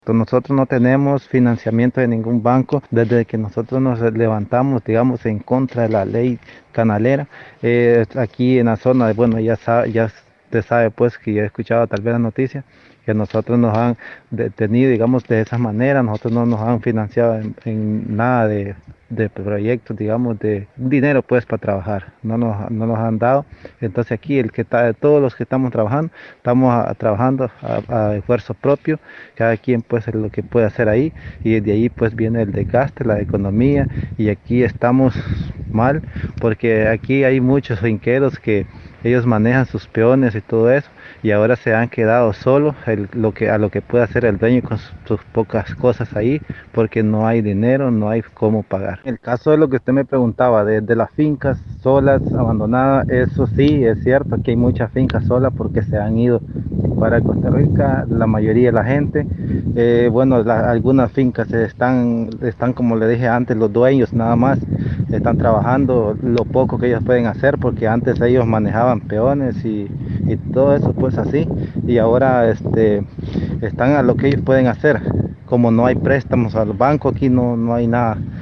Nosotros no tenemos financiamiento de ningún banco desde que nosotros nos levantamos, digamos, en contra de la ley canalera. Aquí en la zona, bueno, ya usted sabe pues que ya he escuchado tal vez la noticia, que nosotros nos han detenido, digamos, de esa manera, nosotros no nos han financiado en nada de proyectos, digamos, de dinero pues para trabajar, no nos han dado. Entonces aquí todos los que estamos trabajando, estamos trabajando a esfuerzo propio, cada quien pues es lo que puede hacer ahí, y de ahí pues viene el desgaste, la economía, y aquí estamos mal porque aquí hay muchos finqueros que ellos manejan sus peones y todo eso, y ahora se han quedado solos a lo que puede hacer el dueño con sus pocas cosas ahí, porque no hay dinero, no hay cómo pagar. El caso de lo que usted me preguntaba, de las fincas solas, abandonadas, eso sí, es cierto que hay muchas fincas solas porque se han ido para Costa Rica, la mayoría de la gente. Bueno, algunas fincas están, como le dije antes, los dueños nada más están trabajando lo poco que ellos pueden hacer, porque antes ellos manejaban peones y todo eso pues así, y ahora están a lo que ellos pueden hacer. Como no hay préstamos al banco, aquí no hay nada.